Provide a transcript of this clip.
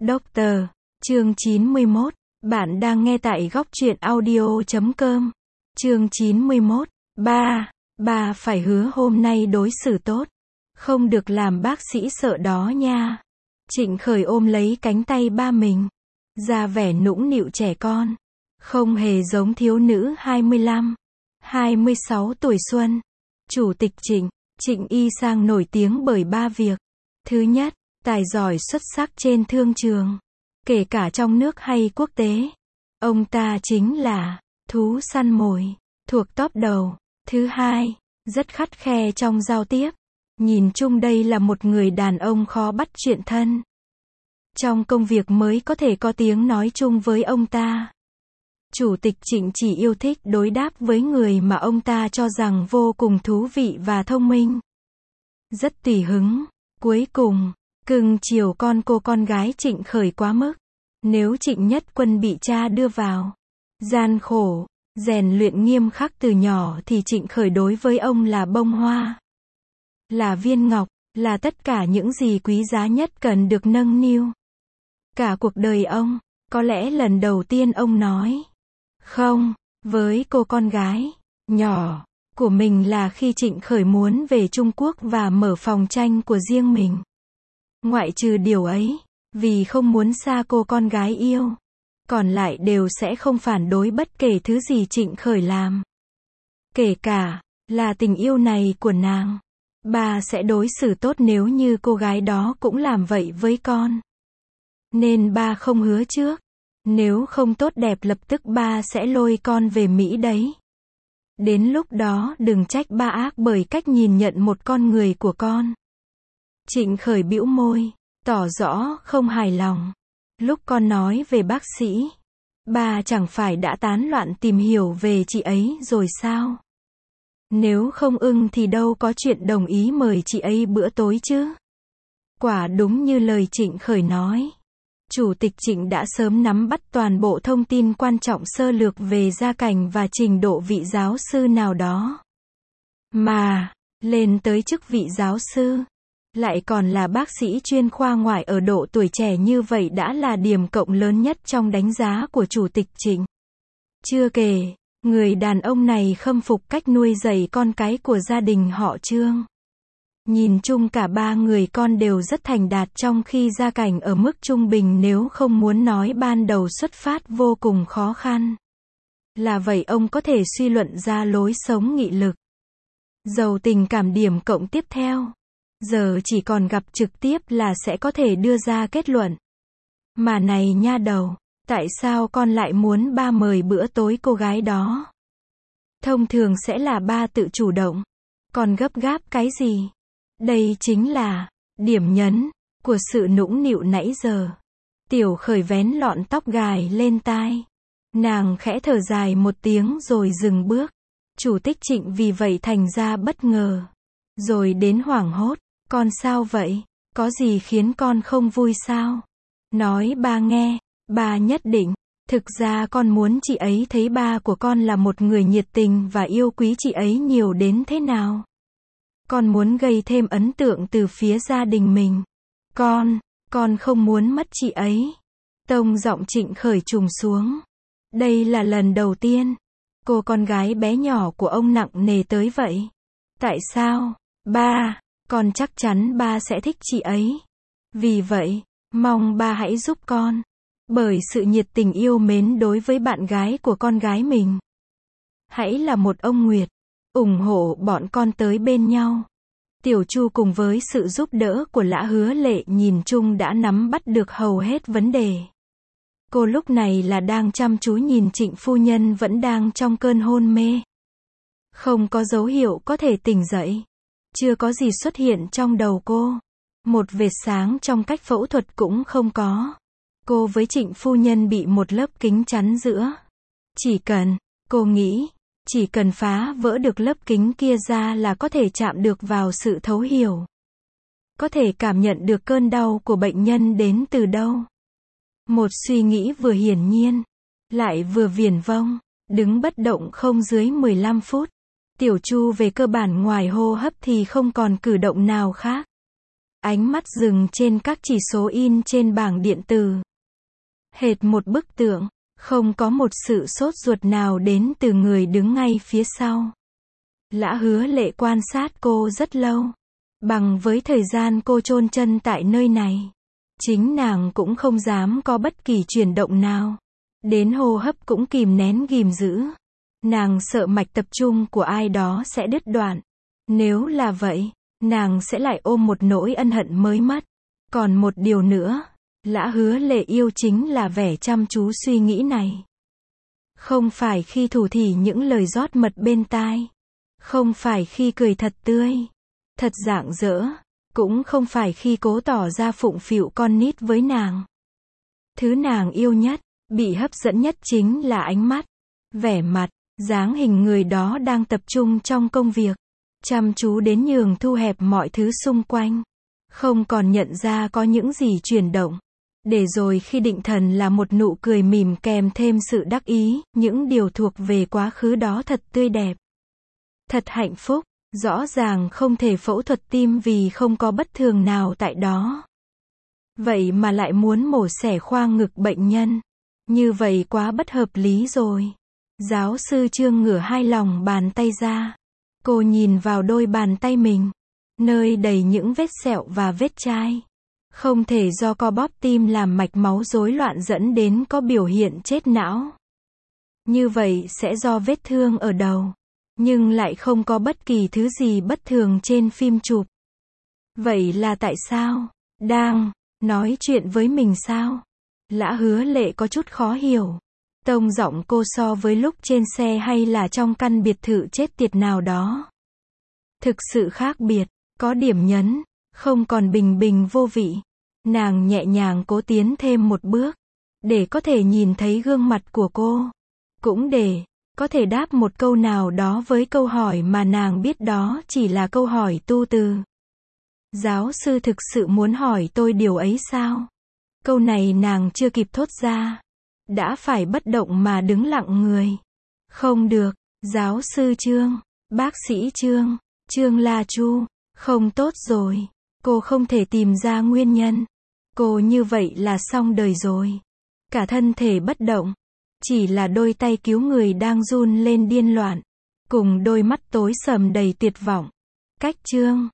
Doctor, chương 91, bạn đang nghe tại góc truyện audio.com. Chương 91, ba phải hứa hôm nay đối xử tốt. Không được làm bác sĩ sợ đó nha. Trịnh Khởi ôm lấy cánh tay ba mình. Ra vẻ nũng nịu trẻ con. Không hề giống thiếu nữ 25, 26 tuổi xuân. Chủ tịch Trịnh Y Sang nổi tiếng bởi ba việc. Thứ nhất, tài giỏi xuất sắc trên thương trường. Kể cả trong nước hay quốc tế. Ông ta chính là thú săn mồi, thuộc top đầu. Thứ hai, rất khắt khe trong giao tiếp. Nhìn chung đây là một người đàn ông khó bắt chuyện thân. Trong công việc mới có thể có tiếng nói chung với ông ta. Chủ tịch Trịnh chỉ yêu thích đối đáp với người mà ông ta cho rằng vô cùng thú vị và thông minh. Rất tùy hứng. Cuối cùng, cưng chiều cô con gái Trịnh Khởi quá mức. Nếu Trịnh Nhất Quân bị cha đưa vào gian khổ, rèn luyện nghiêm khắc từ nhỏ thì Trịnh Khởi đối với ông là bông hoa, là viên ngọc, là tất cả những gì quý giá nhất cần được nâng niu. Cả cuộc đời ông, có lẽ lần đầu tiên ông nói không với cô con gái nhỏ của mình là khi Trịnh Khởi muốn về Trung Quốc và mở phòng tranh của riêng mình. Ngoại trừ điều ấy, vì không muốn xa cô con gái yêu, còn lại đều sẽ không phản đối bất kể thứ gì Trịnh Khởi làm. Kể cả là tình yêu này của nàng, ba sẽ đối xử tốt nếu như cô gái đó cũng làm vậy với con. Nên ba không hứa trước. Nếu không tốt đẹp lập tức ba sẽ lôi con về Mỹ đấy. Đến lúc đó đừng trách ba ác bởi cách nhìn nhận một con người của con. Trịnh Khởi bĩu môi, tỏ rõ không hài lòng. Lúc con nói về bác sĩ, ba chẳng phải đã tán loạn tìm hiểu về chị ấy rồi sao? Nếu không ưng thì đâu có chuyện đồng ý mời chị ấy bữa tối chứ. Quả đúng như lời Trịnh Khởi nói. Chủ tịch Trịnh đã sớm nắm bắt toàn bộ thông tin quan trọng sơ lược về gia cảnh và trình độ vị giáo sư nào đó. Mà, lên tới chức vị giáo sư, lại còn là bác sĩ chuyên khoa ngoại ở độ tuổi trẻ như vậy đã là điểm cộng lớn nhất trong đánh giá của Chủ tịch Trịnh. Chưa kể, người đàn ông này khâm phục cách nuôi dạy con cái của gia đình họ Trương. Nhìn chung cả ba người con đều rất thành đạt trong khi gia cảnh ở mức trung bình nếu không muốn nói ban đầu xuất phát vô cùng khó khăn. Là vậy ông có thể suy luận ra lối sống nghị lực. Giàu tình cảm điểm cộng tiếp theo. Giờ chỉ còn gặp trực tiếp là sẽ có thể đưa ra kết luận. Mà này nha đầu, tại sao con lại muốn ba mời bữa tối cô gái đó? Thông thường sẽ là ba tự chủ động. Còn gấp gáp cái gì? Đây chính là điểm nhấn của sự nũng nịu nãy giờ. Tiểu Khởi vén lọn tóc gài lên tai. Nàng khẽ thở dài một tiếng rồi dừng bước. Chủ tịch Trịnh vì vậy thành ra bất ngờ. Rồi đến hoảng hốt. Con sao vậy? Có gì khiến con không vui sao? Nói ba nghe. Ba nhất định. Thực ra con muốn chị ấy thấy ba của con là một người nhiệt tình và yêu quý chị ấy nhiều đến thế nào. Con muốn gây thêm ấn tượng từ phía gia đình mình. Con không muốn mất chị ấy. Tông giọng Trịnh Khởi trùng xuống. Đây là lần đầu tiên cô con gái bé nhỏ của ông nặng nề tới vậy. Tại sao? Ba, con chắc chắn ba sẽ thích chị ấy. Vì vậy, mong ba hãy giúp con. Bởi sự nhiệt tình yêu mến đối với bạn gái của con gái mình. Hãy là một ông Nguyệt. Ủng hộ bọn con tới bên nhau. Tiểu Chu cùng với sự giúp đỡ của Lã Hứa Lệ nhìn chung đã nắm bắt được hầu hết vấn đề. Cô lúc này là đang chăm chú nhìn Trịnh phu nhân vẫn đang trong cơn hôn mê. Không có dấu hiệu có thể tỉnh dậy. Chưa có gì xuất hiện trong đầu cô. Một vệt sáng trong cách phẫu thuật cũng không có. Cô với Trịnh phu nhân bị một lớp kính chắn giữa. Cô nghĩ, chỉ cần phá vỡ được lớp kính kia ra là có thể chạm được vào sự thấu hiểu. Có thể cảm nhận được cơn đau của bệnh nhân đến từ đâu. Một suy nghĩ vừa hiển nhiên, lại vừa viển vông, đứng bất động không dưới 15 phút. Tiểu Chu về cơ bản ngoài hô hấp thì không còn cử động nào khác. Ánh mắt dừng trên các chỉ số in trên bảng điện tử. Hệt một bức tượng, không có một sự sốt ruột nào đến từ người đứng ngay phía sau. Lã Hứa Lệ quan sát cô rất lâu. Bằng với thời gian cô chôn chân tại nơi này, chính nàng cũng không dám có bất kỳ chuyển động nào. Đến hô hấp cũng kìm nén ghim giữ. Nàng sợ mạch tập trung của ai đó sẽ đứt đoạn. Nếu là vậy, nàng sẽ lại ôm một nỗi ân hận mới mất. Còn một điều nữa, Lã Hứa Lệ yêu chính là vẻ chăm chú suy nghĩ này. Không phải khi thủ thỉ những lời rót mật bên tai. Không phải khi cười thật tươi, thật rạng rỡ. Cũng không phải khi cố tỏ ra phụng phịu con nít với nàng. Thứ nàng yêu nhất, bị hấp dẫn nhất chính là ánh mắt, vẻ mặt, dáng hình người đó đang tập trung trong công việc. Chăm chú đến nhường thu hẹp mọi thứ xung quanh. Không còn nhận ra có những gì chuyển động. Để rồi khi định thần là một nụ cười mỉm kèm thêm sự đắc ý, những điều thuộc về quá khứ đó thật tươi đẹp. Thật hạnh phúc, rõ ràng không thể phẫu thuật tim vì không có bất thường nào tại đó. Vậy mà lại muốn mổ xẻ khoang ngực bệnh nhân. Như vậy quá bất hợp lý rồi. Giáo sư Trương ngửa hai lòng bàn tay ra. Cô nhìn vào đôi bàn tay mình, nơi đầy những vết sẹo và vết chai. Không thể do co bóp tim làm mạch máu rối loạn dẫn đến có biểu hiện chết não. Như vậy sẽ do vết thương ở đầu. Nhưng lại không có bất kỳ thứ gì bất thường trên phim chụp. Vậy là tại sao? Đang nói chuyện với mình sao? Lã Hứa Lệ có chút khó hiểu. Tông giọng cô so với lúc trên xe hay là trong căn biệt thự chết tiệt nào đó. Thực sự khác biệt, có điểm nhấn, không còn bình bình vô vị. Nàng nhẹ nhàng cố tiến thêm một bước, để có thể nhìn thấy gương mặt của cô. Cũng để có thể đáp một câu nào đó với câu hỏi mà nàng biết đó chỉ là câu hỏi tu từ. Giáo sư thực sự muốn hỏi tôi điều ấy sao? Câu này nàng chưa kịp thốt ra. Đã phải bất động mà đứng lặng người. Không được, giáo sư Trương, bác sĩ Trương, Trương La Chu, không tốt rồi. Cô không thể tìm ra nguyên nhân. Cô như vậy là xong đời rồi. Cả thân thể bất động. Chỉ là đôi tay cứu người đang run lên điên loạn. Cùng đôi mắt tối sầm đầy tuyệt vọng. Cách Trương